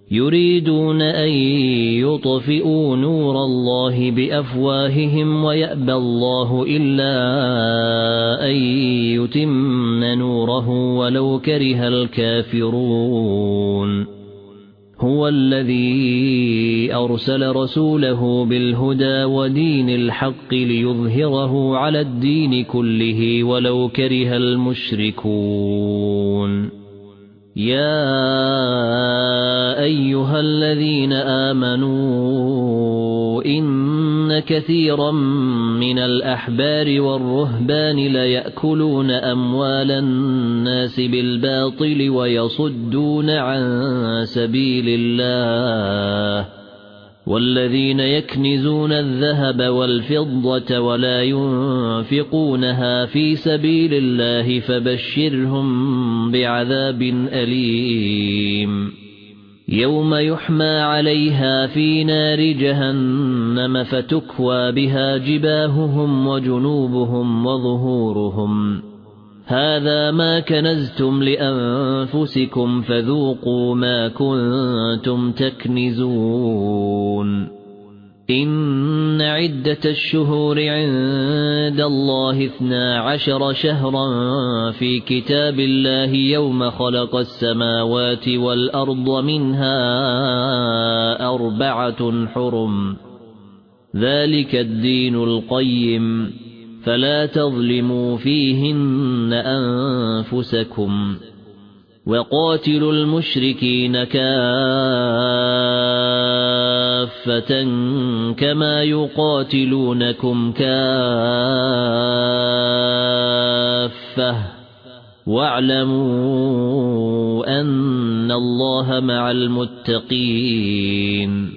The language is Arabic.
يريدون أن يطفئوا نور الله بأفواههم ويأبى الله إلا أن يتم نوره ولو كره الكافرون هو الذي أرسل رسوله بالهدى ودين الحق ليظهره على الدين كله ولو كره المشركون يا أيها الذين آمنوا إن كثيرا من الأحبار والرهبان ليأكلون أموال الناس بالباطل ويصدون عن سبيل الله والذين يكنزون الذهب والفضة ولا ينفقونها في سبيل الله فبشرهم بعذاب أليم يوم يحمى عليها في نار جهنم فتكوى بها جباههم وجنوبهم وظهورهم هذا ما كنزتم لأنفسكم فذوقوا ما كنتم تكنزون إن عدة الشهور عند الله 12 شهرا في كتاب الله يوم خلق السماوات والأرض منها 4 حرم ذلك الدين القيم فلا تظلموا فيهن أنفسكم وقاتلوا المشركين كافة كما يقاتلونكم كافة واعلموا أن الله مع المتقين